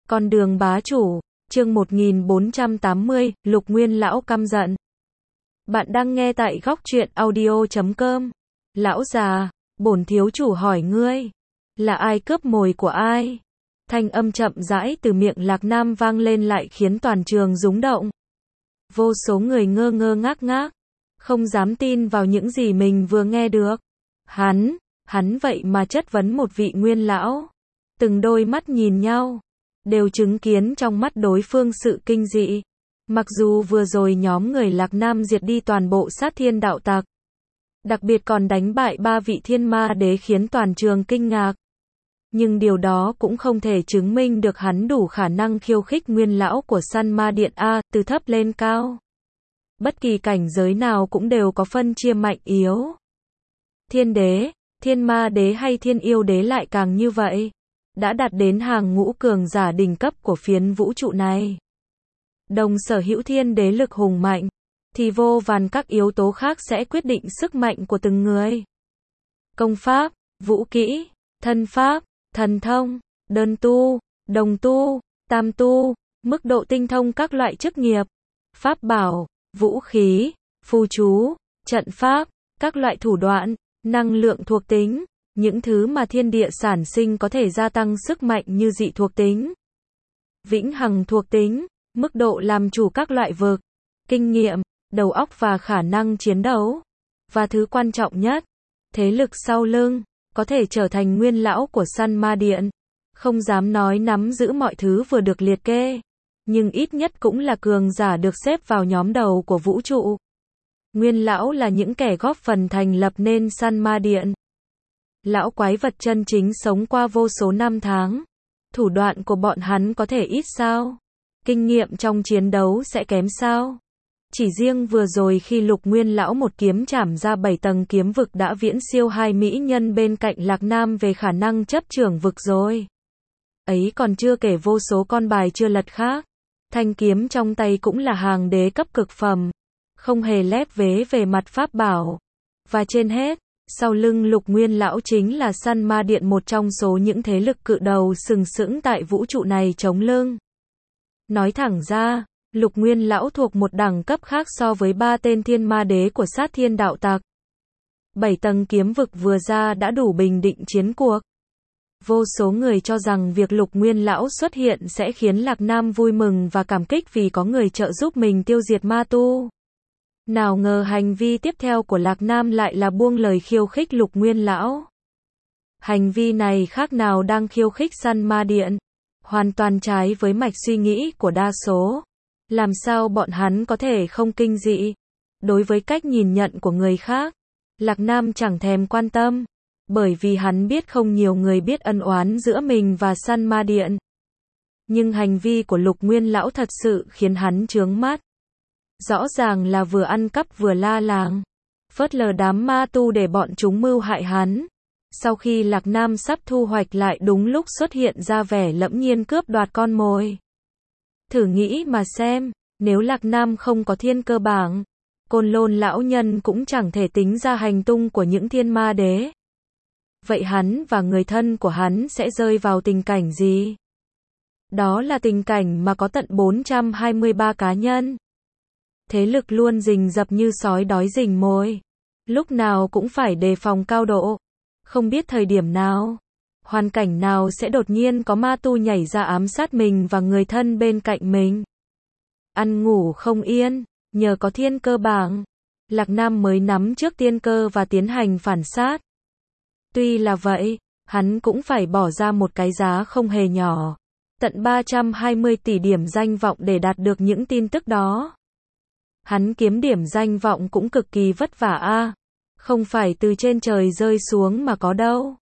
Con đường bá chủ, chương 1480, Lục Nguyên lão căm giận. Bạn đang nghe tại góc truyện audio.com. Lão già, bổn thiếu chủ hỏi ngươi, là ai cướp mồi của ai? Thanh âm chậm rãi từ miệng Lạc Nam vang lên lại khiến toàn trường rúng động. Vô số người ngơ ngơ ngác ngác, không dám tin vào những gì mình vừa nghe được. Hắn vậy mà chất vấn một vị nguyên lão. Từng đôi mắt nhìn nhau, đều chứng kiến trong mắt đối phương sự kinh dị. Mặc dù vừa rồi nhóm người Lạc Nam diệt đi toàn bộ sát thiên đạo tặc, đặc biệt còn đánh bại 3 vị thiên ma đế khiến toàn trường kinh ngạc. Nhưng điều đó cũng không thể chứng minh được hắn đủ khả năng khiêu khích nguyên lão của Săn Ma Điện A, từ thấp lên cao. Bất kỳ cảnh giới nào cũng đều có phân chia mạnh yếu. Thiên đế, thiên ma đế hay thiên yêu đế lại càng như vậy. Đã đạt đến hàng ngũ cường giả đỉnh cấp của phiến vũ trụ này. Đồng sở hữu thiên đế lực hùng mạnh, thì vô vàn các yếu tố khác sẽ quyết định sức mạnh của từng người. Công pháp, vũ kỹ, thân pháp, thần thông, đơn tu, đồng tu, tam tu, mức độ tinh thông các loại chức nghiệp, pháp bảo, vũ khí, phù chú, trận pháp, các loại thủ đoạn, năng lượng thuộc tính, những thứ mà thiên địa sản sinh có thể gia tăng sức mạnh như dị thuộc tính, vĩnh hằng thuộc tính, mức độ làm chủ các loại vực, kinh nghiệm, đầu óc và khả năng chiến đấu. Và thứ quan trọng nhất, thế lực sau lưng, có thể trở thành nguyên lão của Săn Ma Điện. Không dám nói nắm giữ mọi thứ vừa được liệt kê, nhưng ít nhất cũng là cường giả được xếp vào nhóm đầu của vũ trụ. Nguyên lão là những kẻ góp phần thành lập nên Săn Ma Điện. Lão quái vật chân chính sống qua vô số năm tháng. Thủ đoạn của bọn hắn có thể ít sao? Kinh nghiệm trong chiến đấu sẽ kém sao? Chỉ riêng vừa rồi khi Lục Nguyên lão một kiếm chảm ra 7 tầng kiếm vực đã viễn siêu hai mỹ nhân bên cạnh Lạc Nam về khả năng chấp trưởng vực rồi. Ấy còn chưa kể vô số con bài chưa lật khác. Thanh kiếm trong tay cũng là hàng đế cấp cực phẩm, không hề lép vế về mặt pháp bảo. Và trên hết, sau lưng Lục Nguyên lão chính là Săn Ma Điện, một trong số những thế lực cự đầu sừng sững tại vũ trụ này chống lưng. Nói thẳng ra, Lục Nguyên lão thuộc một đẳng cấp khác so với 3 tên thiên ma đế của sát thiên đạo tặc. 7 tầng kiếm vực vừa ra đã đủ bình định chiến cuộc. Vô số người cho rằng việc Lục Nguyên lão xuất hiện sẽ khiến Lạc Nam vui mừng và cảm kích vì có người trợ giúp mình tiêu diệt ma tu. Nào ngờ hành vi tiếp theo của Lạc Nam lại là buông lời khiêu khích Lục Nguyên lão. Hành vi này khác nào đang khiêu khích Săn Ma Điện, hoàn toàn trái với mạch suy nghĩ của đa số. Làm sao bọn hắn có thể không kinh dị? Đối với cách nhìn nhận của người khác, Lạc Nam chẳng thèm quan tâm, bởi vì hắn biết không nhiều người biết ân oán giữa mình và Săn Ma Điện. Nhưng hành vi của Lục Nguyên lão thật sự khiến hắn chướng mắt. Rõ ràng là vừa ăn cắp vừa la làng, phớt lờ đám ma tu để bọn chúng mưu hại hắn. Sau khi Lạc Nam sắp thu hoạch lại đúng lúc xuất hiện ra vẻ lẫm nhiên cướp đoạt con mồi. Thử nghĩ mà xem, nếu Lạc Nam không có thiên cơ bảng, Côn Lôn lão nhân cũng chẳng thể tính ra hành tung của những thiên ma đế. Vậy hắn và người thân của hắn sẽ rơi vào tình cảnh gì? Đó là tình cảnh mà có tận 423 cá nhân. Thế lực luôn rình rập như sói đói rình mồi. Lúc nào cũng phải đề phòng cao độ. Không biết thời điểm nào, hoàn cảnh nào sẽ đột nhiên có ma tu nhảy ra ám sát mình và người thân bên cạnh mình. Ăn ngủ không yên, nhờ có thiên cơ bảng, Lạc Nam mới nắm trước tiên cơ và tiến hành phản sát. Tuy là vậy, hắn cũng phải bỏ ra một cái giá không hề nhỏ, tận 320 tỷ điểm danh vọng để đạt được những tin tức đó. Hắn kiếm điểm danh vọng cũng cực kỳ vất vả a, không phải từ trên trời rơi xuống mà có đâu.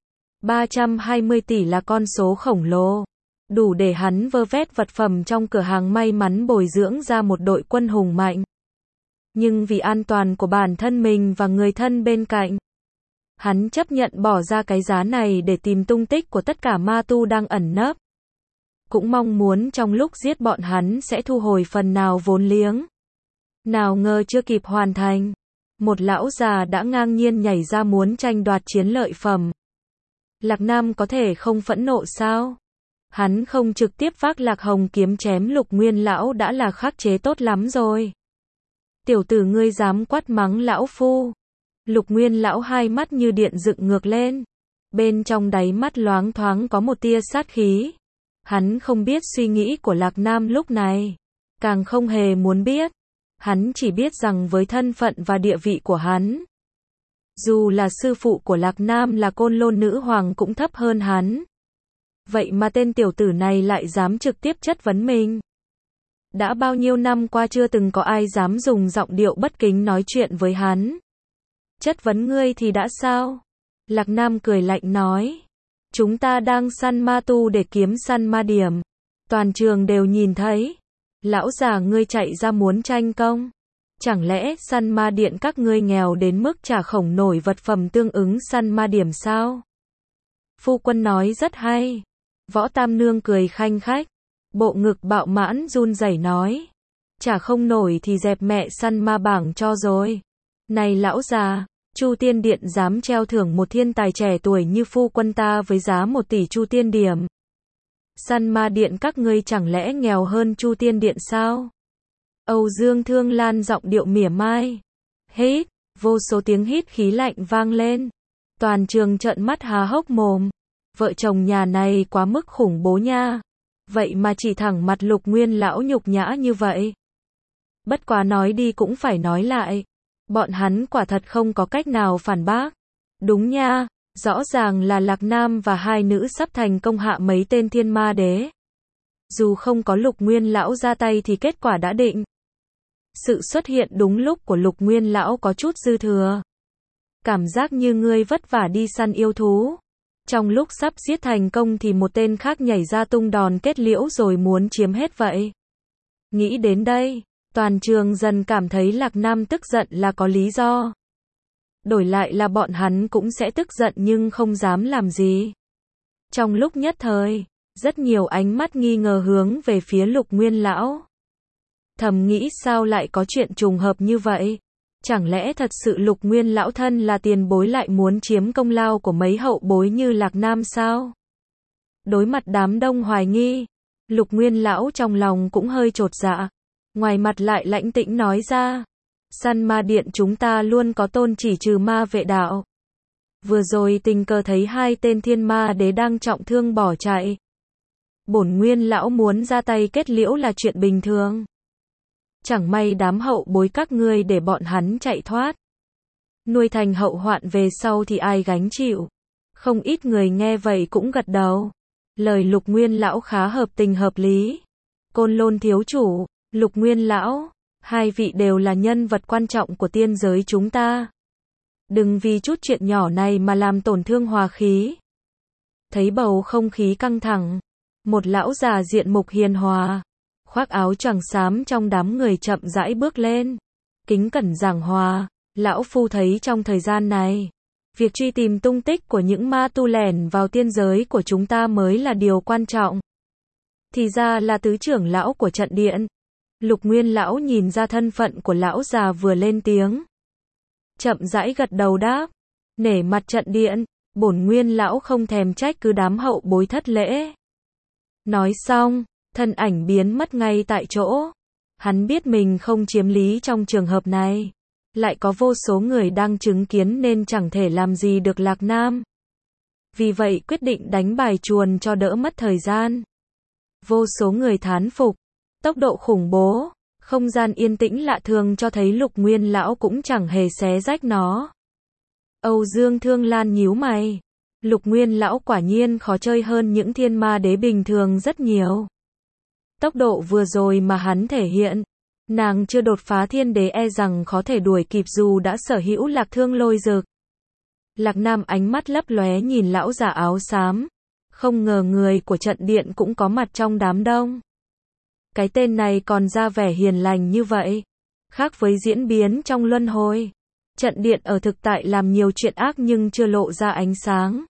320 tỷ là con số khổng lồ, đủ để hắn vơ vét vật phẩm trong cửa hàng may mắn bồi dưỡng ra một đội quân hùng mạnh. Nhưng vì an toàn của bản thân mình và người thân bên cạnh, hắn chấp nhận bỏ ra cái giá này để tìm tung tích của tất cả ma tu đang ẩn nấp. Cũng mong muốn trong lúc giết bọn hắn sẽ thu hồi phần nào vốn liếng. Nào ngờ chưa kịp hoàn thành, một lão già đã ngang nhiên nhảy ra muốn tranh đoạt chiến lợi phẩm. Lạc Nam có thể không phẫn nộ sao? Hắn không trực tiếp vác Lạc Hồng kiếm chém Lục Nguyên lão đã là khắc chế tốt lắm rồi. Tiểu tử ngươi dám quát mắng lão phu. Lục Nguyên lão hai mắt như điện dựng ngược lên. Bên trong đáy mắt loáng thoáng có một tia sát khí. Hắn không biết suy nghĩ của Lạc Nam lúc này. Càng không hề muốn biết. Hắn chỉ biết rằng với thân phận và địa vị của hắn, dù là sư phụ của Lạc Nam là Côn Lôn nữ hoàng cũng thấp hơn hắn. Vậy mà tên tiểu tử này lại dám trực tiếp chất vấn mình. Đã bao nhiêu năm qua chưa từng có ai dám dùng giọng điệu bất kính nói chuyện với hắn. Chất vấn ngươi thì đã sao? Lạc Nam cười lạnh nói. Chúng ta đang săn ma tu để kiếm săn ma điểm. Toàn trường đều nhìn thấy. Lão già ngươi chạy ra muốn tranh công. Chẳng lẽ săn ma điện các ngươi nghèo đến mức trả khổng nổi vật phẩm tương ứng săn ma điểm sao? Phu quân nói rất hay. Võ Tam Nương cười khanh khách. Bộ ngực bạo mãn run rẩy nói. Trả không nổi thì dẹp mẹ săn ma bảng cho rồi. Này lão già, Chu Tiên Điện dám treo thưởng một thiên tài trẻ tuổi như phu quân ta với giá 1 tỷ Chu Tiên điểm. Săn ma điện các ngươi chẳng lẽ nghèo hơn Chu Tiên Điện sao? Âu Dương Thương Lan giọng điệu mỉa mai. Hít, vô số tiếng hít khí lạnh vang lên. Toàn trường trợn mắt há hốc mồm. Vợ chồng nhà này quá mức khủng bố nha. Vậy mà chỉ thẳng mặt Lục Nguyên lão nhục nhã như vậy. Bất quá nói đi cũng phải nói lại. Bọn hắn quả thật không có cách nào phản bác. Đúng nha, rõ ràng là Lạc Nam và hai nữ sắp thành công hạ mấy tên thiên ma đế. Dù không có Lục Nguyên lão ra tay thì kết quả đã định. Sự xuất hiện đúng lúc của Lục Nguyên lão có chút dư thừa. Cảm giác như ngươi vất vả đi săn yêu thú. Trong lúc sắp giết thành công thì một tên khác nhảy ra tung đòn kết liễu rồi muốn chiếm hết vậy. Nghĩ đến đây, toàn trường dần cảm thấy Lạc Nam tức giận là có lý do. Đổi lại là bọn hắn cũng sẽ tức giận nhưng không dám làm gì. Trong lúc nhất thời, rất nhiều ánh mắt nghi ngờ hướng về phía Lục Nguyên lão. Thầm nghĩ sao lại có chuyện trùng hợp như vậy? Chẳng lẽ thật sự Lục Nguyên lão thân là tiền bối lại muốn chiếm công lao của mấy hậu bối như Lạc Nam sao? Đối mặt đám đông hoài nghi, Lục Nguyên lão trong lòng cũng hơi chột dạ. Ngoài mặt lại lãnh tĩnh nói ra. Săn ma điện chúng ta luôn có tôn chỉ trừ ma vệ đạo. Vừa rồi tình cờ thấy hai tên thiên ma đế đang trọng thương bỏ chạy. Bổn Nguyên lão muốn ra tay kết liễu là chuyện bình thường. Chẳng may đám hậu bối các ngươi để bọn hắn chạy thoát. Nuôi thành hậu hoạn về sau thì ai gánh chịu. Không ít người nghe vậy cũng gật đầu. Lời Lục Nguyên lão khá hợp tình hợp lý. Côn Lôn thiếu chủ, Lục Nguyên lão, hai vị đều là nhân vật quan trọng của tiên giới chúng ta. Đừng vì chút chuyện nhỏ này mà làm tổn thương hòa khí. Thấy bầu không khí căng thẳng, một lão già diện mục hiền hòa, khoác áo choàng xám trong đám người chậm rãi bước lên. Kính cẩn giảng hòa, lão phu thấy trong thời gian này, việc truy tìm tung tích của những ma tu lẻn vào tiên giới của chúng ta mới là điều quan trọng. Thì ra là tứ trưởng lão của trận điện. Lục Nguyên lão nhìn ra thân phận của lão già vừa lên tiếng. Chậm rãi gật đầu đáp. Nể mặt trận điện, bổn Nguyên lão không thèm trách cứ đám hậu bối thất lễ. Nói xong, thân ảnh biến mất ngay tại chỗ. Hắn biết mình không chiếm lý trong trường hợp này. Lại có vô số người đang chứng kiến nên chẳng thể làm gì được Lạc Nam. Vì vậy quyết định đánh bài chuồn cho đỡ mất thời gian. Vô số người thán phục. Tốc độ khủng bố, không gian yên tĩnh lạ thường cho thấy Lục Nguyên lão cũng chẳng hề xé rách nó. Âu Dương Thương Lan nhíu mày. Lục Nguyên lão quả nhiên khó chơi hơn những thiên ma đế bình thường rất nhiều. Tốc độ vừa rồi mà hắn thể hiện, nàng chưa đột phá thiên đế e rằng khó thể đuổi kịp dù đã sở hữu Lạc Thương Lôi Dực. Lạc Nam ánh mắt lấp lóe nhìn lão già áo xám. Không ngờ người của trận điện cũng có mặt trong đám đông. Cái tên này còn ra vẻ hiền lành như vậy. Khác với diễn biến trong luân hồi. Trận điện ở thực tại làm nhiều chuyện ác nhưng chưa lộ ra ánh sáng.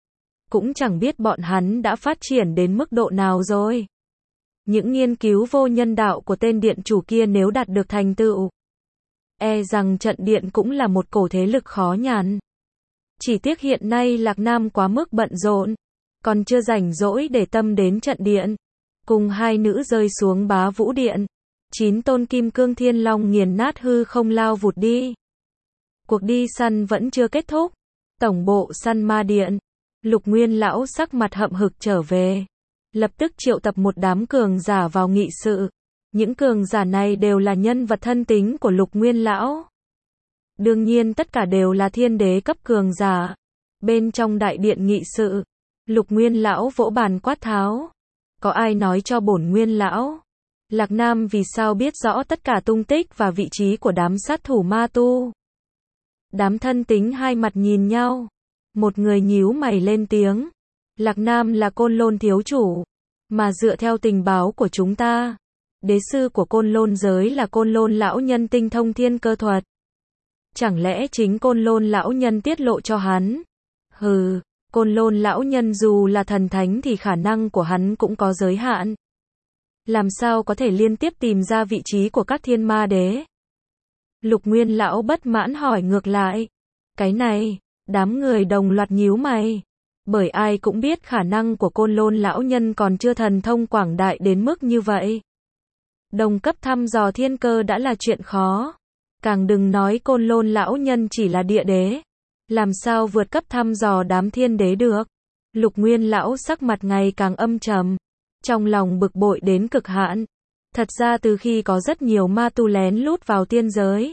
Cũng chẳng biết bọn hắn đã phát triển đến mức độ nào rồi. Những nghiên cứu vô nhân đạo của tên điện chủ kia nếu đạt được thành tựu, e rằng trận điện cũng là một cổ thế lực khó nhằn. Chỉ tiếc hiện nay Lạc Nam quá mức bận rộn. còn chưa rảnh rỗi để tâm đến trận điện. Cùng hai nữ rơi xuống Bá Vũ Điện. 9 tôn kim cương thiên long nghiền nát hư không lao vụt đi. Cuộc đi săn vẫn chưa kết thúc. Tổng bộ săn ma điện. Lục Nguyên lão sắc mặt hậm hực trở về. Lập tức triệu tập một đám cường giả vào nghị sự. Những cường giả này đều là nhân vật thân tín của Lục Nguyên lão. Đương nhiên tất cả đều là thiên đế cấp cường giả. Bên trong đại điện nghị sự, Lục Nguyên lão vỗ bàn quát tháo. Có ai nói cho bổn Nguyên lão, Lạc Nam vì sao biết rõ tất cả tung tích và vị trí của đám sát thủ ma tu? Đám thân tín hai mặt nhìn nhau. Một người nhíu mày lên tiếng. Lạc Nam là Côn Lôn thiếu chủ. Mà dựa theo tình báo của chúng ta, đế sư của Côn Lôn giới là Côn Lôn lão nhân tinh thông thiên cơ thuật. Chẳng lẽ chính Côn Lôn lão nhân tiết lộ cho hắn? Hừ, Côn Lôn lão nhân dù là thần thánh thì khả năng của hắn cũng có giới hạn. Làm sao có thể liên tiếp tìm ra vị trí của các thiên ma đế? Lục Nguyên lão bất mãn hỏi ngược lại. Cái này, đám người đồng loạt nhíu mày. Bởi ai cũng biết khả năng của Côn Lôn lão nhân còn chưa thần thông quảng đại đến mức như vậy. Đồng cấp thăm dò thiên cơ đã là chuyện khó. Càng đừng nói Côn Lôn lão nhân chỉ là địa đế. Làm sao vượt cấp thăm dò đám thiên đế được? Lục Nguyên lão sắc mặt ngày càng âm trầm. Trong lòng bực bội đến cực hạn. Thật ra từ khi có rất nhiều ma tu lén lút vào tiên giới,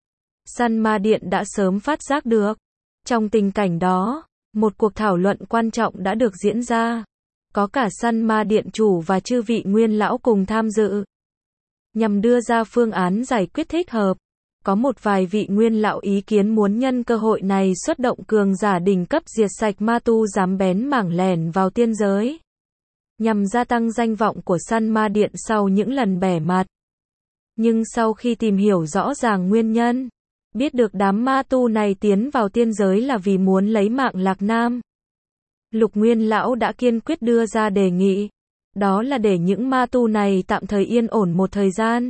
săn ma điện đã sớm phát giác được. Trong tình cảnh đó, một cuộc thảo luận quan trọng đã được diễn ra. Có cả săn ma điện chủ và chư vị nguyên lão cùng tham dự. Nhằm đưa ra phương án giải quyết thích hợp. Có một vài vị nguyên lão ý kiến muốn nhân cơ hội này xuất động cường giả đỉnh cấp diệt sạch ma tu dám bén mảng lẻn vào tiên giới. Nhằm gia tăng danh vọng của săn ma điện sau những lần bẻ mặt. Nhưng sau khi tìm hiểu rõ ràng nguyên nhân, biết được đám ma tu này tiến vào tiên giới là vì muốn lấy mạng Lạc Nam, Lục Nguyên lão đã kiên quyết đưa ra đề nghị. Đó là để những ma tu này tạm thời yên ổn một thời gian.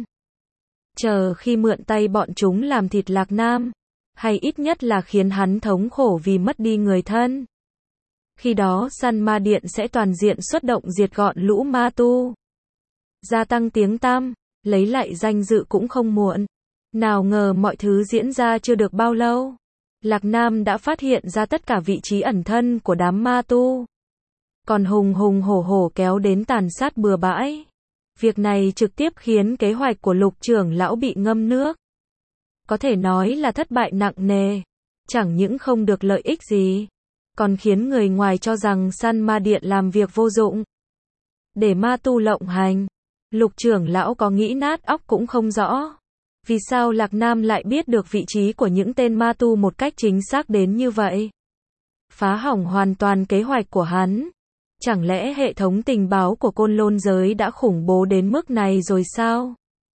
Chờ khi mượn tay bọn chúng làm thịt Lạc Nam, hay ít nhất là khiến hắn thống khổ vì mất đi người thân. Khi đó săn ma điện sẽ toàn diện xuất động diệt gọn lũ ma tu. Gia tăng tiếng tăm, lấy lại danh dự cũng không muộn. Nào ngờ mọi thứ diễn ra chưa được bao lâu. Lạc Nam đã phát hiện ra tất cả vị trí ẩn thân của đám ma tu. Còn hùng hùng hổ hổ kéo đến tàn sát bừa bãi. Việc này trực tiếp khiến kế hoạch của Lục trưởng lão bị ngâm nước. Có thể nói là thất bại nặng nề. Chẳng những không được lợi ích gì, còn khiến người ngoài cho rằng săn ma điện làm việc vô dụng. Để ma tu lộng hành, Lục trưởng lão có nghĩ nát óc cũng không rõ. Vì sao Lạc Nam lại biết được vị trí của những tên ma tu một cách chính xác đến như vậy? Phá hỏng hoàn toàn kế hoạch của hắn. Chẳng lẽ hệ thống tình báo của Côn Lôn giới đã khủng bố đến mức này rồi sao?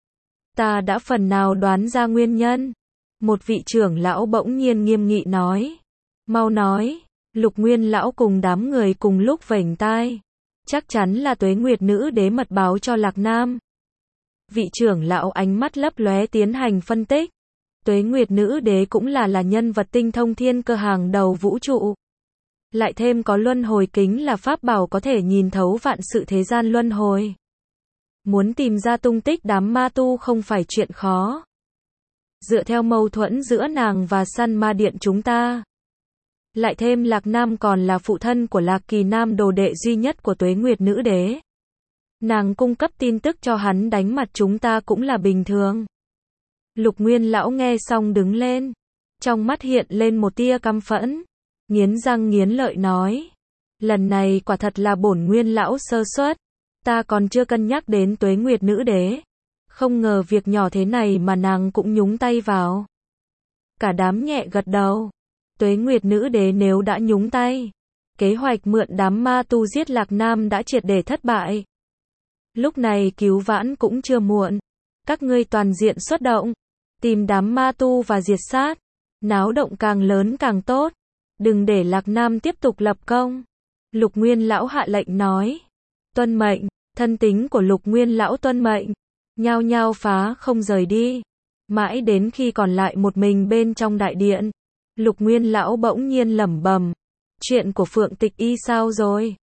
Ta đã phần nào đoán ra nguyên nhân. Một vị trưởng lão bỗng nhiên nghiêm nghị nói. Mau nói. Lục Nguyên lão cùng đám người cùng lúc vểnh tai. Chắc chắn là Tuế Nguyệt nữ đế mật báo cho Lạc Nam. Vị trưởng lão ánh mắt lấp lóe tiến hành phân tích. Tuế Nguyệt nữ đế cũng là nhân vật tinh thông thiên cơ hàng đầu vũ trụ. Lại thêm có luân hồi kính là pháp bảo có thể nhìn thấu vạn sự thế gian luân hồi. Muốn tìm ra tung tích đám ma tu không phải chuyện khó. Dựa theo mâu thuẫn giữa nàng và săn ma điện chúng ta. Lại thêm Lạc Nam còn là phụ thân của Lạc Kỳ Nam đồ đệ duy nhất của Tuế Nguyệt nữ đế. Nàng cung cấp tin tức cho hắn đánh mặt chúng ta cũng là bình thường. Lục Nguyên lão nghe xong đứng lên. Trong mắt hiện lên một tia căm phẫn. Nghiến răng nghiến lợi nói. Lần này quả thật là bổn Nguyên lão sơ suất. Ta còn chưa cân nhắc đến Tuế Nguyệt nữ đế. Không ngờ việc nhỏ thế này mà nàng cũng nhúng tay vào. Cả đám nhẹ gật đầu. Tuế Nguyệt nữ đế nếu đã nhúng tay, kế hoạch mượn đám ma tu giết Lạc Nam đã triệt để thất bại. Lúc này cứu vãn cũng chưa muộn. Các ngươi toàn diện xuất động, tìm đám ma tu và diệt sát. Náo động càng lớn càng tốt. Đừng để Lạc Nam tiếp tục lập công. Lục Nguyên lão hạ lệnh nói. Tuân mệnh. Thân tín của Lục Nguyên lão tuân mệnh. Nhao nhao phá không rời đi. Mãi đến khi còn lại một mình bên trong đại điện, Lục Nguyên lão bỗng nhiên lẩm bẩm. Chuyện của Phượng Tịch Y sao rồi?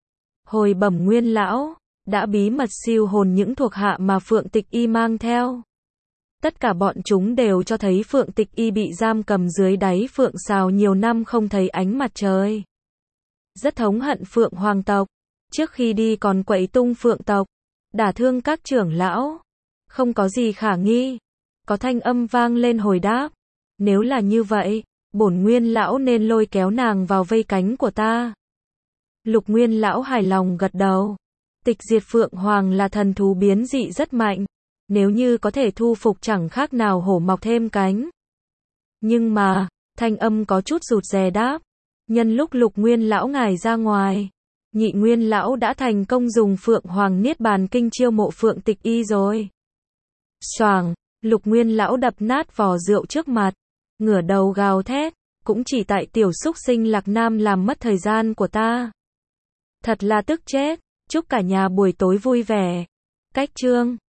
Hồi bẩm Nguyên lão, đã bí mật siêu hồn những thuộc hạ mà Phượng Tịch Y mang theo. Tất cả bọn chúng đều cho thấy Phượng Tịch Y bị giam cầm dưới đáy Phượng Sào nhiều năm không thấy ánh mặt trời. Rất thống hận Phượng Hoàng tộc. Trước khi đi còn quậy tung Phượng tộc, đả thương các trưởng lão. Không có gì khả nghi. Có thanh âm vang lên hồi đáp. Nếu là như vậy, bổn Nguyên lão nên lôi kéo nàng vào vây cánh của ta. Lục Nguyên lão hài lòng gật đầu. Tịch diệt Phượng Hoàng là thần thú biến dị rất mạnh. Nếu như có thể thu phục chẳng khác nào hổ mọc thêm cánh. Nhưng mà, thanh âm có chút rụt rè đáp. Nhân lúc Lục Nguyên lão ngài ra ngoài, Nhị Nguyên lão đã thành công dùng Phượng Hoàng Niết Bàn Kinh chiêu mộ Phượng Tịch Y rồi. Xoàng, Lục Nguyên lão đập nát vò rượu trước mặt, ngửa đầu gào thét, cũng chỉ tại tiểu xúc sinh Lạc Nam làm mất thời gian của ta. Thật là tức chết, chúc cả nhà buổi tối vui vẻ. Cách chương